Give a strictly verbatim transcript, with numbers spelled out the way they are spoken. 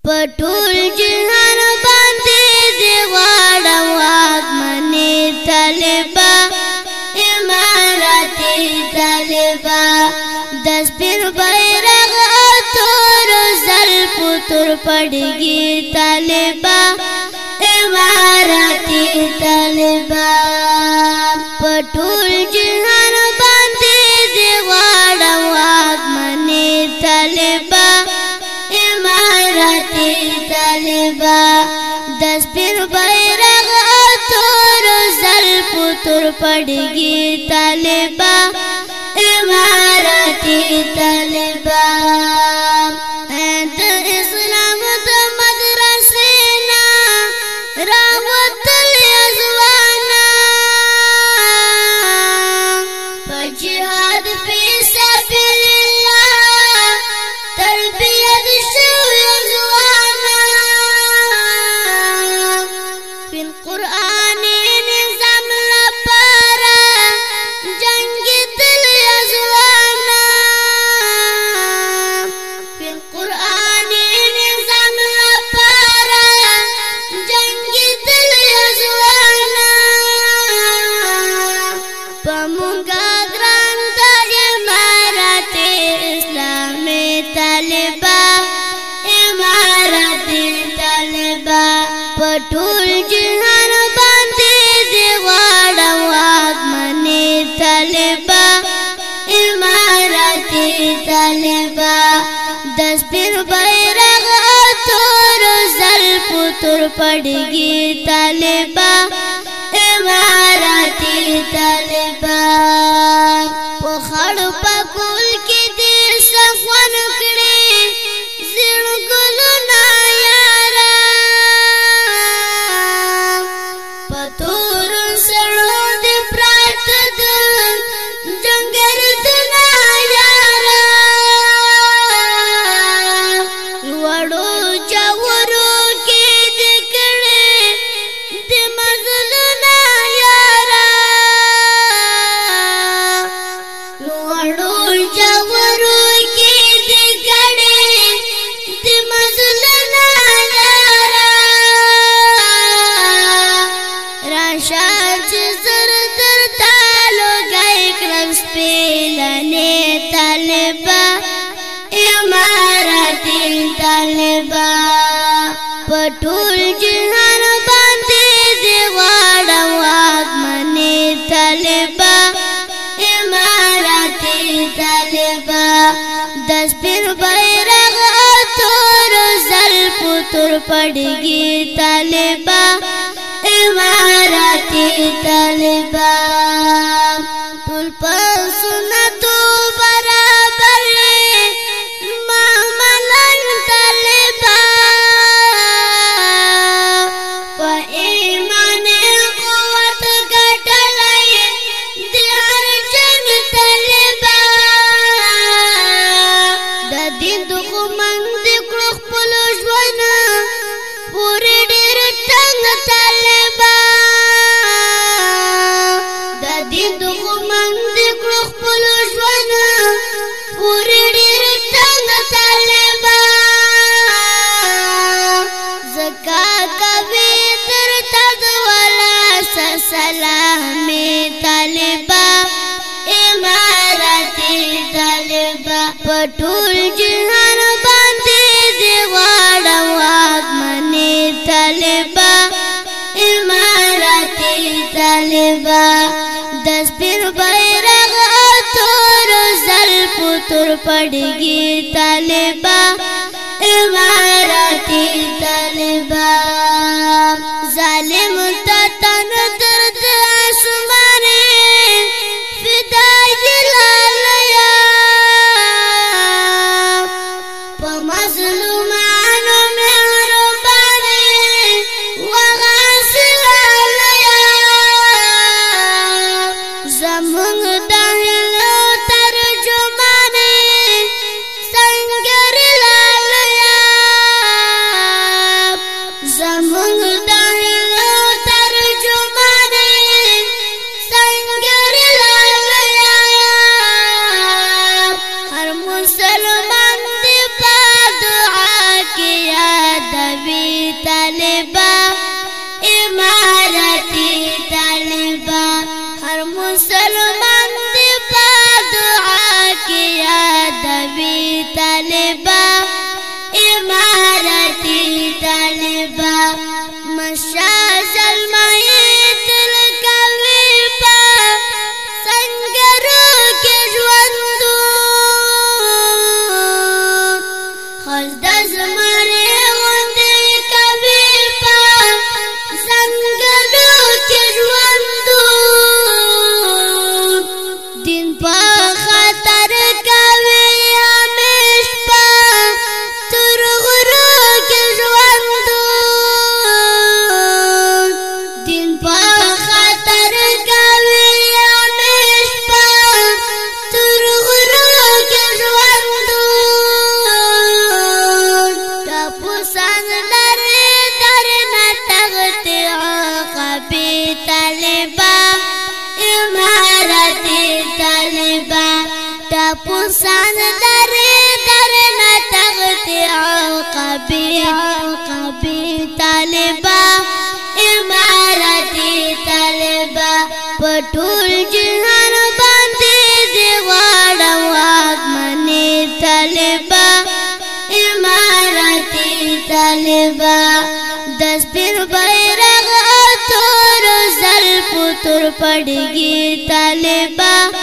پټول جهان باندې دی غواړم واکمنې طالبا اماراتي طالبا د سپین بیرغ تور زلفو تور پړګي طالبا اماراتي طالبا پټول جهان باندې دی غواړم واکمنې طالبا اماراتي طالبا د سپین بیرغ تور زلفو تور پړګي طالبا اماراتي طالبا د اسلام د مدرسې نه راوتل ځوانا په جهاد فی سبیل الله تربیت شوی ځوانا په قرآن نظام لپاره جنگ دل ځوانا په قرآن نظام لپاره جنگ دل ځوانا په مونږه ګران د امارت اسلامي طالبا اماراتي طالبا پټول جهان باندې دی غواړم واکمنې طالبا اماراتي طالبا د سپین بیرغ تور زلفو تور پړګي طالبا اماراتي طالبا په خړ پکول کې دې صفون کړي زړ ګلونه یارا پتور سړو دې پرات د جنگر دنا یارا وړو چاورو کې دې کړي دې مزلونه یارا وړو چاورو کې دې کړي دې مزلونه یارا راشه چې زر در تالو گئی کړم سپېلنې طالبا اماراتي طالبا پټول جهان باندې دی غواړم واکمنې طالبا اماراتي طالبا د سپین بیرغ تور زلفو تور پړګي طالبا اماراتي طالبا ټول په سنتو برابر ما ملنګ طالبا په ایمان قوت ګټلای د هر جنگ طالبا د دین دښمن د کړو خپل ژوند پورې ډېر ټنګ طالبا د دین دښمن د کړو خپل ژوند پورې ډېر ټنګ طالبا زکات کوي تر تد ولا سلامي طالبا اماراتي طالبا پټول جهان باندې دی غواړم واکمنې طالبا اماراتي طالبا د سپین بیرغ تور زلفو تور پړګي طالبا اماراتي طالبا ظالم ته تن درد اسمانه فدای لالیا په مظلومانو مهربانه وغاسل لالیا زمونږ د هلو ترجمانه سنگر لالیا مسلمان دی پا دعا کی یادوی طالبا امارتی طالبا مشاش المعیت الکوی پا سنگرو کی جوندون خلد زمانی غندی کوی پا سنگرو کی جوندون دین پا خطر کوی همیش پا ترغرو کی جوندون دین پا خطر کوی همیش پا ترغرو کی جوندون تپوسان لري درنا تغتی عقبی طالبا امارتی طالبا تپوسان لري درنا تغتی عقبی عقبی طالبا امارتی طالبا پټول جهان باندې دی غواړم واکمنې طالبا امارتی طالبا د سپین بیرغ تور زلفو تور پړګي طالبا